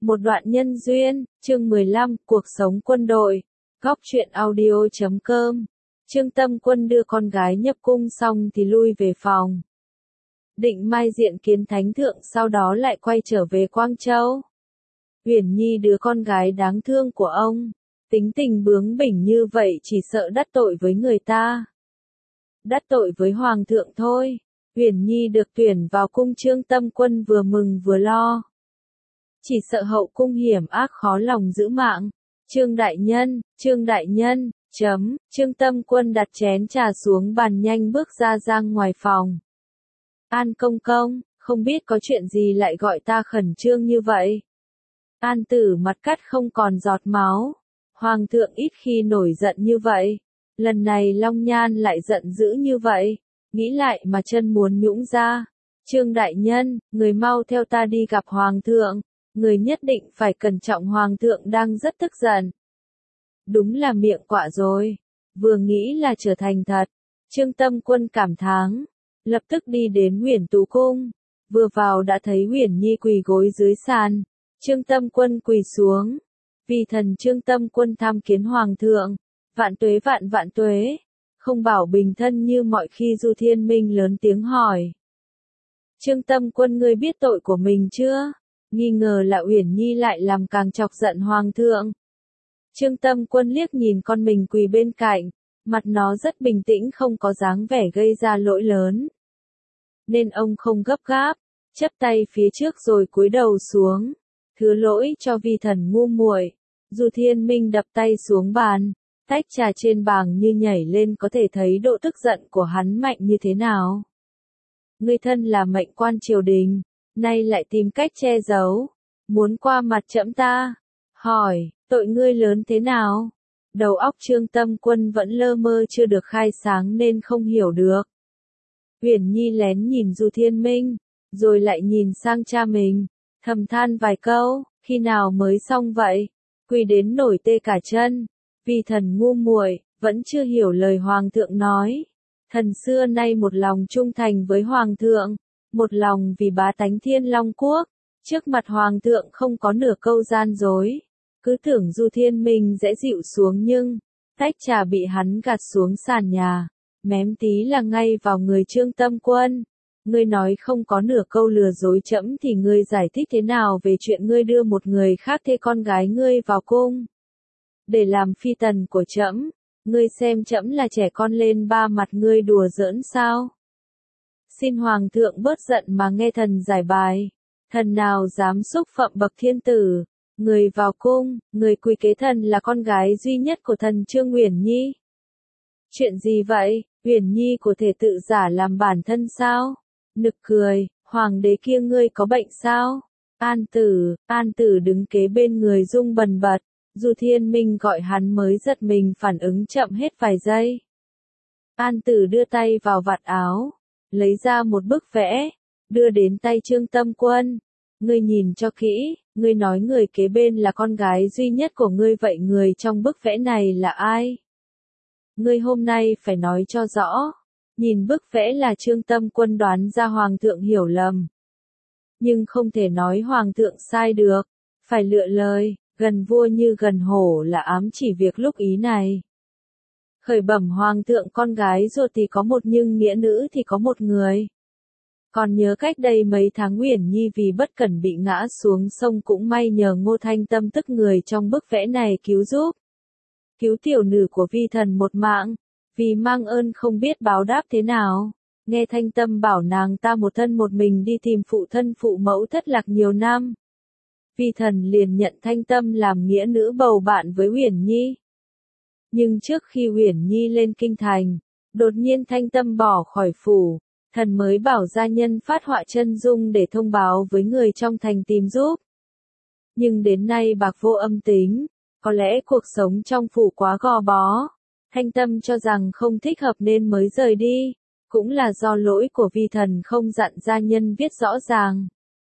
Một đoạn nhân duyên, chương 15, cuộc sống quân đội. Góc truyện audio.com. Trương Tâm Quân đưa con gái nhập cung xong thì lui về phòng. Định mai diện kiến thánh thượng, sau đó lại quay trở về Quang Châu. Uyển Nhi đứa con gái đáng thương của ông, tính tình bướng bỉnh như vậy chỉ sợ đắc tội với người ta. Đắc tội với hoàng thượng thôi. Uyển Nhi được tuyển vào cung, Trương Tâm Quân vừa mừng vừa lo. Chỉ sợ hậu cung hiểm ác khó lòng giữ mạng. Trương đại nhân, Trương Tâm Quân đặt chén trà xuống bàn, nhanh bước ra ngoài phòng. An công công, không biết có chuyện gì lại gọi ta khẩn trương như vậy? An Tử mặt cắt không còn giọt máu. Hoàng thượng ít khi nổi giận như vậy. Lần này Long Nhan lại giận dữ như vậy. Nghĩ lại mà chân muốn nhũn ra. Trương đại nhân, người mau theo ta đi gặp hoàng thượng. Người nhất định phải cẩn trọng, hoàng thượng đang rất tức giận. Đúng là miệng quạ rồi. Vừa nghĩ là trở thành thật. Trương Tâm Quân cảm thán. Lập tức đi đến Uyển Tú cung. Vừa vào đã thấy Uyển Nhi quỳ gối dưới sàn. Trương Tâm Quân quỳ xuống. Vì thần Trương Tâm Quân tham kiến hoàng thượng. Vạn tuế vạn tuế. Không bảo bình thân như mọi khi. Du Thiên Minh lớn tiếng hỏi. Trương Tâm Quân, ngươi biết tội của mình chưa? Nghi ngờ là Uyển Nhi lại làm càng chọc giận hoàng thượng. Trương Tâm Quân liếc nhìn con mình quỳ bên cạnh, mặt nó rất bình tĩnh, không có dáng vẻ gây ra lỗi lớn. Nên ông không gấp gáp, chắp tay phía trước rồi cúi đầu xuống. Thứ lỗi cho vi thần ngu muội. Du Thiên Minh đập tay xuống bàn, tách trà trên bàn như nhảy lên, có thể thấy độ tức giận của hắn mạnh như thế nào. Ngươi thân là mệnh quan triều đình, nay lại tìm cách che giấu, muốn qua mặt trẫm ta. Hỏi, tội ngươi lớn thế nào? Đầu óc Trương Tâm Quân vẫn lơ mơ, chưa được khai sáng nên không hiểu được. Uyển Nhi lén nhìn Du Thiên Minh, rồi lại nhìn sang cha mình, thầm than vài câu, khi nào mới xong vậy? Quỳ đến nổi tê cả chân. Vì thần ngu muội, vẫn chưa hiểu lời hoàng thượng nói. Thần xưa nay một lòng trung thành với hoàng thượng, một lòng vì bá tánh Thiên Long quốc. Trước mặt hoàng thượng không có nửa câu gian dối. Cứ tưởng Du Thiên Minh dễ dịu xuống, nhưng tách trà bị hắn gạt xuống sàn nhà, mém tí là ngay vào người Trương Tâm Quân. Ngươi nói không có nửa câu lừa dối trẫm thì ngươi giải thích thế nào về chuyện ngươi đưa một người khác thê con gái ngươi vào cung để làm phi tần của trẫm? Ngươi xem trẫm là trẻ con lên ba mặt, ngươi đùa giỡn sao? Xin hoàng thượng bớt giận mà nghe thần giải bài. Thần nào dám xúc phạm bậc thiên tử? Người vào cung, người quỳ kế thần là con gái duy nhất của thần Trương Uyển Nhi. Chuyện gì vậy? Uyển Nhi của thể tự giả làm bản thân sao? Nực cười, hoàng đế kia ngươi có bệnh sao? An Tử đứng kế bên người rung bần bật. Du Thiên Minh gọi hắn mới giật mình, phản ứng chậm hết vài giây. An Tử đưa tay vào vạt áo, lấy ra một bức vẽ, đưa đến tay Trương Tâm Quân. Ngươi nhìn cho kỹ, ngươi nói người kế bên là con gái duy nhất của ngươi, vậy người trong bức vẽ này là ai? Ngươi hôm nay phải nói cho rõ. Nhìn bức vẽ là Trương Tâm Quân đoán ra hoàng thượng hiểu lầm. Nhưng không thể nói hoàng thượng sai được, phải lựa lời, gần vua như gần hổ là ám chỉ việc lúc ý này. Khởi bẩm hoàng thượng, con gái ruột thì có một nhưng nghĩa nữ thì có một người. Còn nhớ cách đây mấy tháng Uyển Nhi vì bất cẩn bị ngã xuống sông, cũng may nhờ Ngô Thanh Tâm, tức người trong bức vẽ này, cứu giúp. Cứu tiểu nữ của vi thần một mạng, vì mang ơn không biết báo đáp thế nào. Nghe Thanh Tâm bảo nàng ta một thân một mình đi tìm phụ thân phụ mẫu thất lạc nhiều năm. Vi thần liền nhận Thanh Tâm làm nghĩa nữ bầu bạn với Uyển Nhi. Nhưng trước khi Uyển Nhi lên kinh thành, đột nhiên Thanh Tâm bỏ khỏi phủ. Thần mới bảo gia nhân phát họa chân dung để thông báo với người trong thành tìm giúp. Nhưng đến nay bạc vô âm tính, có lẽ cuộc sống trong phủ quá gò bó. Thanh Tâm cho rằng không thích hợp nên mới rời đi, cũng là do lỗi của vi thần không dặn gia nhân viết rõ ràng.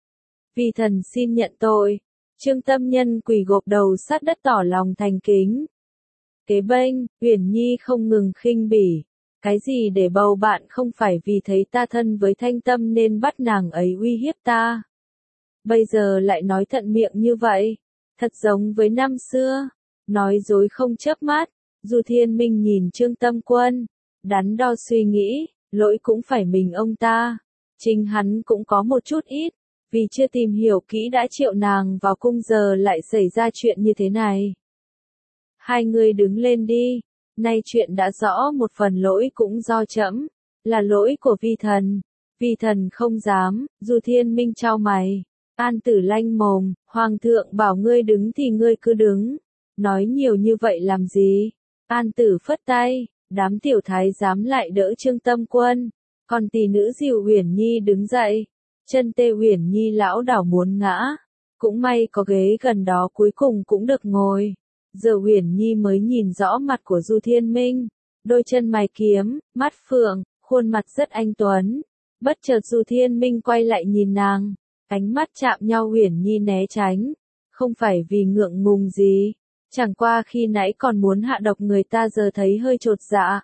Vi thần xin nhận tội. Trương Tâm Nhân quỳ gộp đầu sát đất tỏ lòng thành kính. Kế bênh, Uyển Nhi không ngừng khinh bỉ. Cái gì để bầu bạn, không phải vì thấy ta thân với Thanh Tâm nên bắt nàng ấy uy hiếp ta. bây giờ lại nói thuận miệng như vậy, thật giống với năm xưa, nói dối không chớp mắt. Du Thiên Minh nhìn Trương Tâm Quân, đắn đo suy nghĩ, lỗi cũng phải mình ông ta, chính hắn cũng có một chút ít, vì chưa tìm hiểu kỹ đã triệu nàng vào cung giờ lại xảy ra chuyện như thế này. Hai người đứng lên đi, nay chuyện đã rõ một phần lỗi cũng do trẫm, là lỗi của vi thần không dám. Du Thiên Minh chau mày, An Tử lanh mồm, hoàng thượng bảo ngươi đứng thì ngươi cứ đứng, nói nhiều như vậy làm gì? An Tử phất tay, đám tiểu thái giám lại đỡ Trương Tâm Quân, còn tỷ nữ Dìu Uyển Nhi đứng dậy, chân tê Uyển Nhi lão đảo muốn ngã, cũng may có ghế gần đó cuối cùng cũng được ngồi. Giờ Uyển Nhi mới nhìn rõ mặt của Du Thiên Minh, đôi chân mày kiếm, mắt phượng, khuôn mặt rất anh tuấn. Bất chợt Du Thiên Minh quay lại nhìn nàng, ánh mắt chạm nhau Uyển Nhi né tránh, không phải vì ngượng ngùng gì, chẳng qua khi nãy còn muốn hạ độc người ta giờ thấy hơi chột dạ.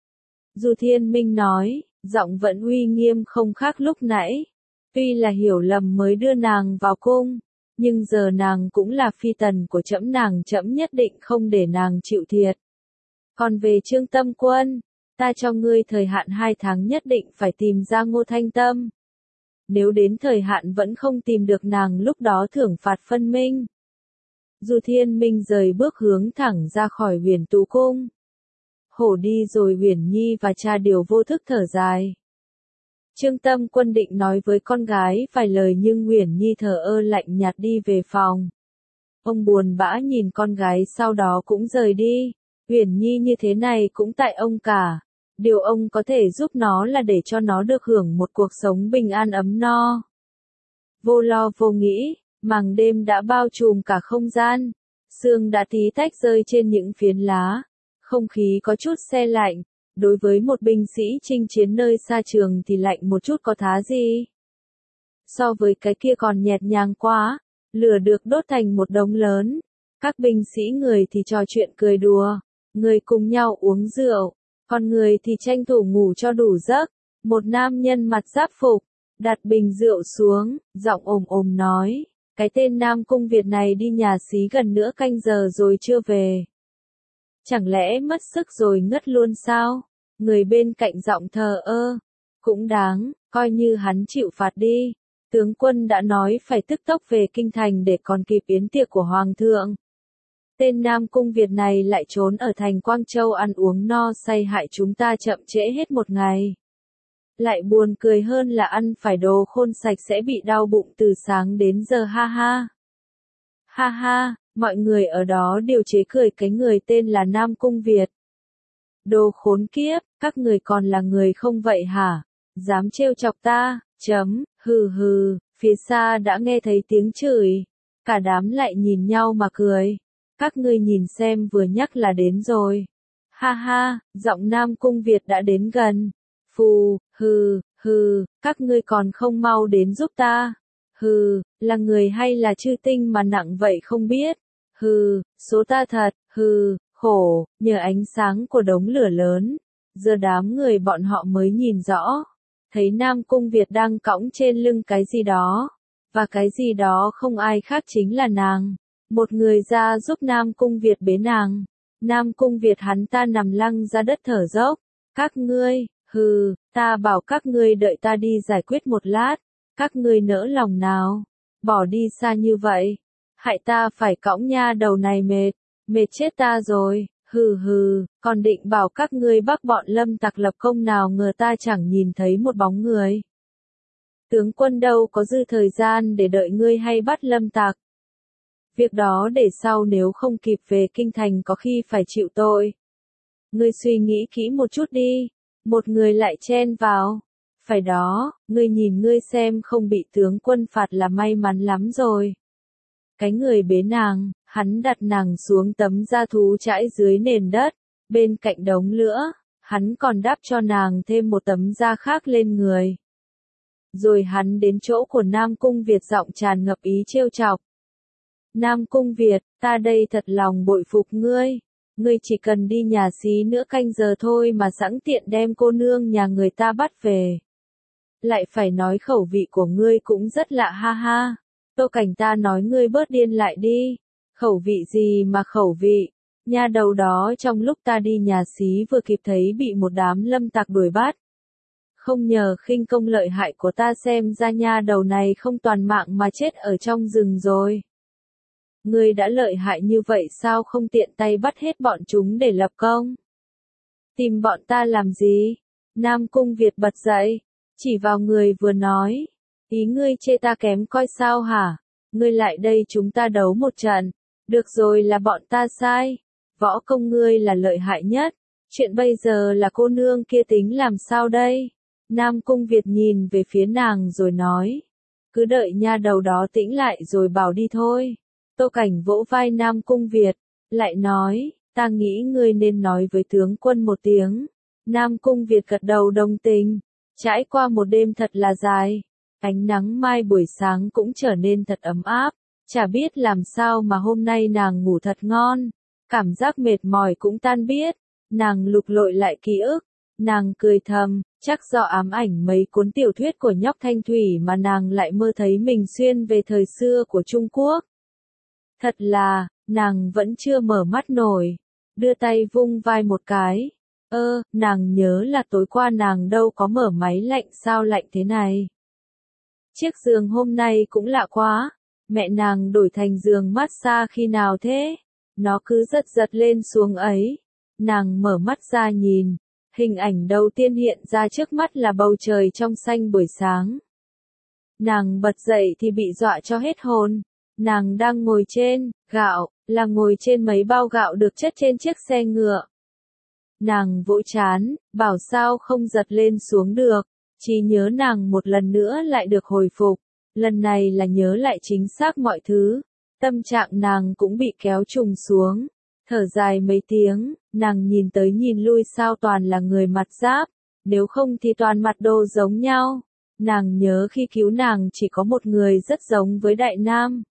Du Thiên Minh nói, giọng vẫn uy nghiêm không khác lúc nãy, tuy là hiểu lầm mới đưa nàng vào cung, nhưng giờ nàng cũng là phi tần của trẫm, trẫm nhất định không để nàng chịu thiệt. Còn về Trương Tâm Quân, ta cho ngươi thời hạn 2 tháng nhất định phải tìm ra Ngô Thanh Tâm. Nếu đến thời hạn vẫn không tìm được nàng lúc đó thưởng phạt phân minh. Du Thiên Minh rời bước hướng thẳng ra khỏi Huyền Tú Cung. Hổ đi rồi Uyển Nhi và cha đều vô thức thở dài. Trương Tâm Quân định nói với con gái vài lời nhưng Uyển Nhi thờ ơ lạnh nhạt đi về phòng. Ông buồn bã nhìn con gái sau đó cũng rời đi. Uyển Nhi như thế này cũng tại ông cả. Điều ông có thể giúp nó là để cho nó được hưởng một cuộc sống bình an ấm no. Vô lo vô nghĩ, màn đêm đã bao trùm cả không gian. Sương đã tí tách rơi trên những phiến lá. Không khí có chút se lạnh. Đối với một binh sĩ chinh chiến nơi xa trường thì lạnh một chút có thá gì. So với cái kia còn nhẹt nhàng quá, lửa được đốt thành một đống lớn. Các binh sĩ người thì trò chuyện cười đùa, người cùng nhau uống rượu, còn người thì tranh thủ ngủ cho đủ giấc. Một nam nhân mặt giáp phục, đặt bình rượu xuống, giọng ồm ồm nói, cái tên Nam Cung Việt này đi nhà xí gần nửa canh giờ rồi chưa về. Chẳng lẽ mất sức rồi ngất luôn sao? Người bên cạnh giọng thờ ơ. Cũng đáng, coi như hắn chịu phạt đi. Tướng quân đã nói phải tức tốc về kinh thành để còn kịp yến tiệc của Hoàng thượng. Tên Nam Cung Việt này lại trốn ở thành Quang Châu ăn uống no say hại chúng ta chậm trễ hết một ngày. Lại buồn cười hơn là ăn phải đồ khôn sạch sẽ bị đau bụng từ sáng đến giờ ha ha. Ha ha, mọi người ở đó đều chế cười cái người tên là Nam Cung Việt. Đồ khốn kiếp, các người còn là người không vậy hả? Dám trêu chọc ta, hừ hừ, phía xa đã nghe thấy tiếng chửi. Cả đám lại nhìn nhau mà cười. Các ngươi nhìn xem vừa nhắc là đến rồi. Ha ha, giọng Nam Cung Việt đã đến gần. Phù, hừ, các ngươi còn không mau đến giúp ta. Hừ, là người hay là chư tinh mà nặng vậy không biết. Hừ, số ta thật, khổ, nhờ ánh sáng của đống lửa lớn. Giờ đám người bọn họ mới nhìn rõ. Thấy Nam Cung Việt đang cõng trên lưng cái gì đó. Và cái gì đó không ai khác chính là nàng. Một người ra giúp Nam Cung Việt bế nàng. Nam Cung Việt hắn ta nằm lăn ra đất thở dốc. Các ngươi, ta bảo các ngươi đợi ta đi giải quyết một lát. Các ngươi nỡ lòng nào? Bỏ đi xa như vậy. Hại ta phải cõng nha đầu này mệt chết ta rồi. Còn định bảo các ngươi bắt bọn Lâm Tặc lập công nào ngờ ta chẳng nhìn thấy một bóng người. Tướng quân đâu có dư thời gian để đợi ngươi hay bắt Lâm Tặc. Việc đó để sau, nếu không kịp về kinh thành có khi phải chịu tội. Ngươi suy nghĩ kỹ một chút đi. Một người lại chen vào. Phải đó, ngươi nhìn ngươi xem không bị tướng quân phạt là may mắn lắm rồi. Cái người bế nàng, hắn đặt nàng xuống tấm da thú trải dưới nền đất, bên cạnh đống lửa, hắn còn đắp cho nàng thêm một tấm da khác lên người. Rồi hắn đến chỗ của Nam Cung Việt giọng tràn ngập ý trêu chọc. Nam Cung Việt, ta đây thật lòng bội phục ngươi. Ngươi chỉ cần đi nhà xí nửa canh giờ thôi mà sẵn tiện đem cô nương nhà người ta bắt về. Lại phải nói khẩu vị của ngươi cũng rất lạ ha ha. Tô Cảnh ta nói ngươi bớt điên lại đi. Khẩu vị gì mà khẩu vị. Nha đầu đó trong lúc ta đi nhà xí vừa kịp thấy bị một đám lâm tặc đuổi bắt. Không nhờ khinh công lợi hại của ta xem ra nha đầu này không toàn mạng mà chết ở trong rừng rồi. Ngươi đã lợi hại như vậy sao không tiện tay bắt hết bọn chúng để lập công? Tìm bọn ta làm gì? Nam Cung Việt bật dậy, chỉ vào người vừa nói. Ý ngươi chê ta kém coi sao hả? Ngươi lại đây chúng ta đấu một trận. Được rồi là bọn ta sai. Võ công ngươi là lợi hại nhất. Chuyện bây giờ là cô nương kia tính làm sao đây? Nam Cung Việt nhìn về phía nàng rồi nói. Cứ đợi nha đầu đó tĩnh lại rồi bảo đi thôi. Tô Cảnh vỗ vai Nam Cung Việt, lại nói, ta nghĩ ngươi nên nói với tướng quân một tiếng. Nam Cung Việt gật đầu đồng tình. Trải qua một đêm thật là dài. Ánh nắng mai buổi sáng cũng trở nên thật ấm áp. Chả biết làm sao mà hôm nay nàng ngủ thật ngon. Cảm giác mệt mỏi cũng tan biết. Nàng lục lọi lại ký ức. Nàng cười thầm, chắc do ám ảnh mấy cuốn tiểu thuyết của nhóc Thanh Thủy mà nàng lại mơ thấy mình xuyên về thời xưa của Trung Quốc. Thật là, nàng vẫn chưa mở mắt nổi. Đưa tay vung vai một cái. Nàng nhớ là tối qua nàng đâu có mở máy lạnh sao lạnh thế này. Chiếc giường hôm nay cũng lạ quá. Mẹ nàng đổi thành giường massage khi nào thế? Nó cứ giật lên xuống ấy. Nàng mở mắt ra nhìn. Hình ảnh đầu tiên hiện ra trước mắt là bầu trời trong xanh buổi sáng. Nàng bật dậy thì bị dọa cho hết hồn. Nàng đang ngồi trên gạo, là ngồi trên mấy bao gạo được chất trên chiếc xe ngựa. Nàng vỗ trán, bảo sao không giật lên xuống được. Chỉ nhớ nàng một lần nữa lại được hồi phục. Lần này là nhớ lại chính xác mọi thứ. Tâm trạng nàng cũng bị kéo trùng xuống. Thở dài mấy tiếng, nàng nhìn tới nhìn lui sao toàn là người mặt giáp. Nếu không thì toàn mặt đồ giống nhau. Nàng nhớ khi cứu nàng chỉ có một người rất giống với Đại Nam.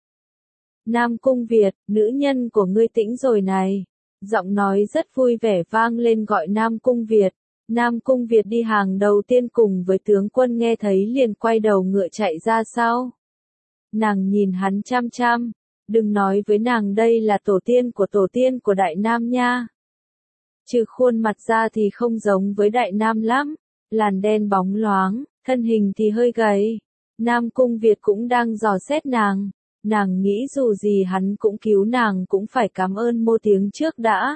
Nam Cung Việt, nữ nhân của ngươi tĩnh rồi này. Giọng nói rất vui vẻ vang lên gọi Nam Cung Việt. Nam Cung Việt đi hàng đầu tiên cùng với tướng quân nghe thấy liền quay đầu ngựa chạy ra sau. Nàng nhìn hắn chăm chăm. Đừng nói với nàng đây là tổ tiên của Đại Nam nha. Trừ khuôn mặt ra thì không giống với Đại Nam lắm. Làn đen bóng loáng, thân hình thì hơi gầy. Nam Cung Việt cũng đang dò xét nàng. Nàng nghĩ dù gì hắn cũng cứu nàng cũng phải cảm ơn một tiếng trước đã.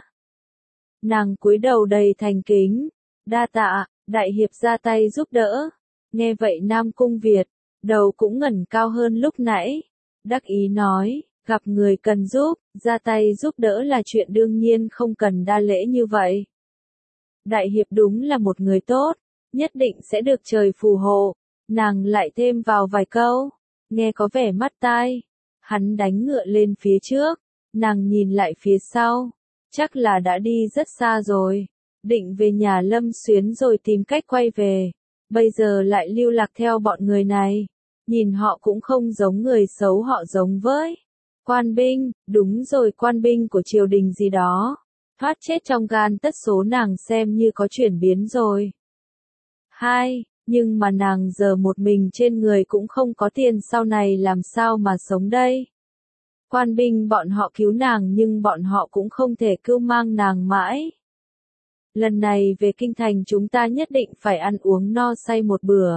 Nàng cúi đầu đầy thành kính. Đa tạ, đại hiệp ra tay giúp đỡ. Nghe vậy Nam Cung Việt, đầu cũng ngẩng cao hơn lúc nãy. Đắc ý nói, gặp người cần giúp, ra tay giúp đỡ là chuyện đương nhiên không cần đa lễ như vậy. Đại hiệp đúng là một người tốt, nhất định sẽ được trời phù hộ. Nàng lại thêm vào vài câu, nghe có vẻ mắt tai. Hắn đánh ngựa lên phía trước, nàng nhìn lại phía sau, chắc là đã đi rất xa rồi, định về nhà Lâm Xuyến rồi tìm cách quay về, bây giờ lại lưu lạc theo bọn người này, nhìn họ cũng không giống người xấu họ giống với quan binh, đúng rồi quan binh của triều đình gì đó, thoát chết trong gan tất số nàng xem như có chuyển biến rồi. 2. Nhưng mà nàng giờ một mình trên người cũng không có tiền sau này làm sao mà sống đây. Quan binh bọn họ cứu nàng nhưng bọn họ cũng không thể cưu mang nàng mãi. Lần này về kinh thành chúng ta nhất định phải ăn uống no say một bữa.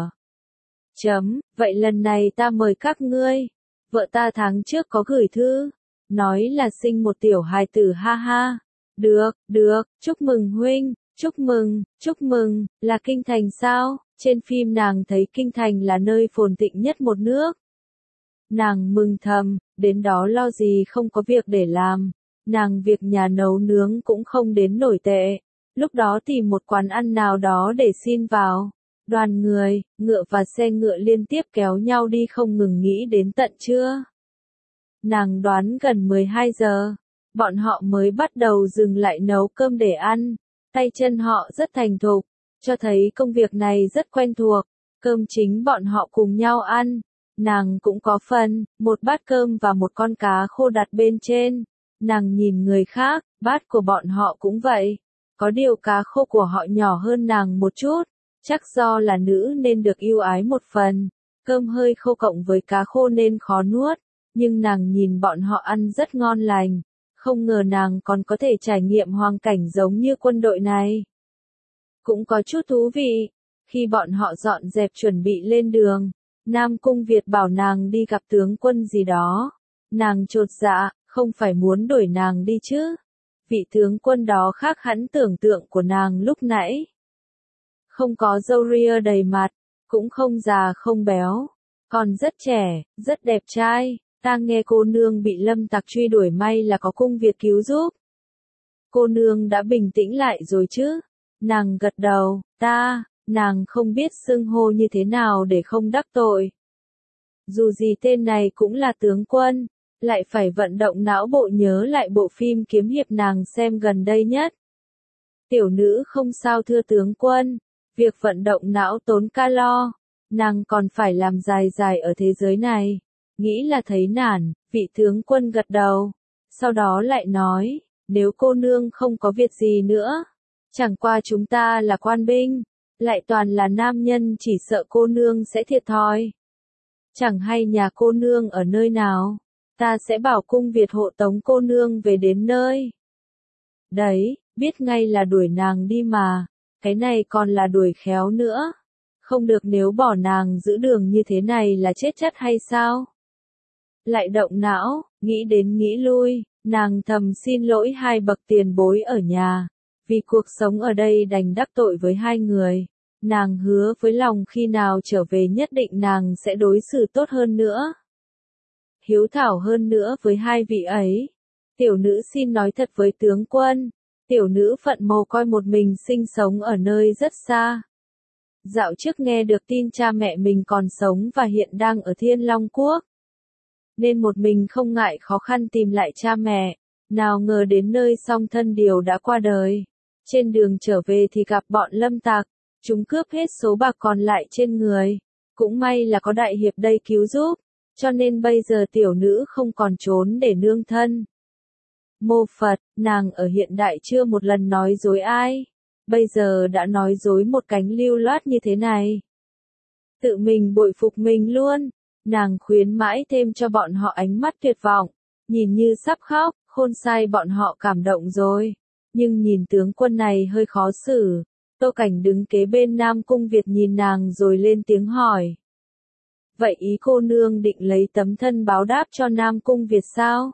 Vậy lần này ta mời các ngươi. Vợ ta tháng trước có gửi thư. Nói là sinh một tiểu hài tử ha ha. Được, chúc mừng huynh, chúc mừng, là kinh thành sao? Trên phim nàng thấy kinh thành là nơi phồn thịnh nhất một nước. Nàng mừng thầm, đến đó lo gì không có việc để làm. Nàng việc nhà nấu nướng cũng không đến nổi tệ. Lúc đó tìm một quán ăn nào đó để xin vào. Đoàn người, ngựa và xe ngựa liên tiếp kéo nhau đi không ngừng nghĩ đến tận trưa. Nàng đoán gần 12 giờ, bọn họ mới bắt đầu dừng lại nấu cơm để ăn. Tay chân họ rất thành thục, cho thấy công việc này rất quen thuộc. Cơm chính bọn họ cùng nhau ăn. Nàng cũng có phần, một bát cơm và một con cá khô đặt bên trên. Nàng nhìn người khác, bát của bọn họ cũng vậy. Có điều cá khô của họ nhỏ hơn nàng một chút. Chắc do là nữ nên được ưu ái một phần. Cơm hơi khô cộng với cá khô nên khó nuốt, nhưng nàng nhìn bọn họ ăn rất ngon lành, không ngờ nàng còn có thể trải nghiệm hoang cảnh giống như quân đội này. Cũng có chút thú vị, khi bọn họ dọn dẹp chuẩn bị lên đường, Nam Cung Việt bảo nàng đi gặp tướng quân gì đó. Nàng chột dạ, không phải muốn đuổi nàng đi chứ. Vị tướng quân đó khác hẳn tưởng tượng của nàng lúc nãy. Không có râu ria đầy mặt, cũng không già không béo, còn rất trẻ, rất đẹp trai. Ta nghe cô nương bị lâm tặc truy đuổi, may là có Cung Việt cứu giúp. Cô nương đã bình tĩnh lại rồi chứ? Nàng gật đầu, nàng không biết xưng hô như thế nào để không đắc tội. Dù gì tên này cũng là tướng quân, lại phải vận động não bộ nhớ lại bộ phim kiếm hiệp nàng xem gần đây nhất. Tiểu nữ không sao thưa tướng quân, việc vận động não tốn calo, nàng còn phải làm dài dài ở thế giới này. Nghĩ là thấy nản, vị tướng quân gật đầu, sau đó lại nói, nếu cô nương không có việc gì nữa, chẳng qua chúng ta là quan binh, lại toàn là nam nhân, chỉ sợ cô nương sẽ thiệt thòi. Chẳng hay nhà cô nương ở nơi nào, ta sẽ bảo Cung Việt hộ tống cô nương về đến nơi. Đấy, biết ngay là đuổi nàng đi mà, cái này còn là đuổi khéo nữa. Không được, nếu bỏ nàng giữ đường như thế này là chết chắc hay sao? Lại động não, nghĩ đến nghĩ lui, nàng thầm xin lỗi hai bậc tiền bối ở nhà, vì cuộc sống ở đây đành đắc tội với hai người. Nàng hứa với lòng khi nào trở về nhất định nàng sẽ đối xử tốt hơn nữa, hiếu thảo hơn nữa với hai vị ấy. Tiểu nữ xin nói thật với tướng quân, tiểu nữ phận mồ côi một mình sinh sống ở nơi rất xa. Dạo trước nghe được tin cha mẹ mình còn sống và hiện đang ở Thiên Long Quốc, nên một mình không ngại khó khăn tìm lại cha mẹ, nào ngờ đến nơi song thân điều đã qua đời. Trên đường trở về thì gặp bọn lâm tặc, chúng cướp hết số bạc còn lại trên người. Cũng may là có đại hiệp đây cứu giúp, cho nên bây giờ tiểu nữ không còn trốn để nương thân. Mô Phật, nàng ở hiện đại chưa một lần nói dối ai, bây giờ đã nói dối một cánh lưu loát như thế này. Tự mình bội phục mình luôn. Nàng khuyến mãi thêm cho bọn họ ánh mắt tuyệt vọng, nhìn như sắp khóc, khôn sai bọn họ cảm động rồi. Nhưng nhìn tướng quân này hơi khó xử. Tô Cảnh đứng kế bên Nam Cung Việt nhìn nàng rồi lên tiếng hỏi. Vậy ý cô nương định lấy tấm thân báo đáp cho Nam Cung Việt sao?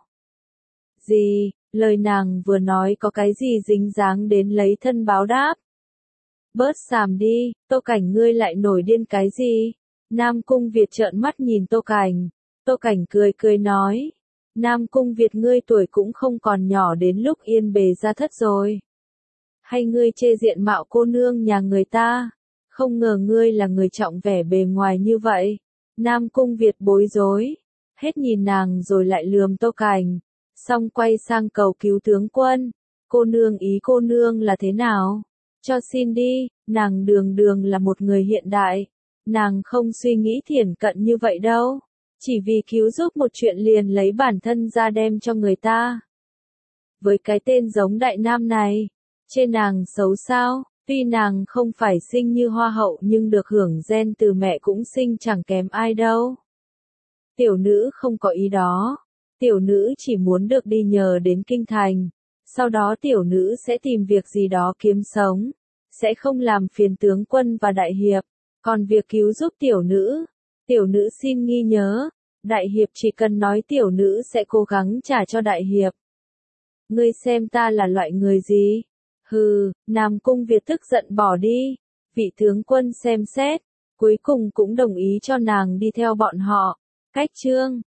Gì, lời nàng vừa nói có cái gì dính dáng đến lấy thân báo đáp? Bớt xàm đi, Tô Cảnh ngươi lại nổi điên cái gì? Nam Cung Việt trợn mắt nhìn Tô Cảnh. Tô Cảnh cười cười nói. Nam Cung Việt ngươi tuổi cũng không còn nhỏ đến lúc yên bề gia thất rồi. Hay ngươi chê diện mạo cô nương nhà người ta? Không ngờ ngươi là người trọng vẻ bề ngoài như vậy. Nam Cung Việt bối rối. Hết nhìn nàng rồi lại lườm Tô Cảnh. Xong quay sang cầu cứu tướng quân. Cô nương ý cô nương là thế nào? Cho xin đi, nàng đường đường là một người hiện đại. Nàng không suy nghĩ thiển cận như vậy đâu. Chỉ vì cứu giúp một chuyện liền lấy bản thân ra đem cho người ta. Với cái tên giống Đại Nam này, chê nàng xấu sao? Tuy nàng không phải sinh như hoa hậu nhưng được hưởng gen từ mẹ cũng sinh chẳng kém ai đâu. Tiểu nữ không có ý đó. Tiểu nữ chỉ muốn được đi nhờ đến kinh thành. Sau đó tiểu nữ sẽ tìm việc gì đó kiếm sống. Sẽ không làm phiền tướng quân và đại hiệp. Còn việc cứu giúp tiểu nữ xin ghi nhớ, đại hiệp chỉ cần nói tiểu nữ sẽ cố gắng trả cho đại hiệp. Ngươi xem ta là loại người gì? Hừ, Nam Cung Việt tức giận bỏ đi. Vị tướng quân xem xét, cuối cùng cũng đồng ý cho nàng đi theo bọn họ. Cách chương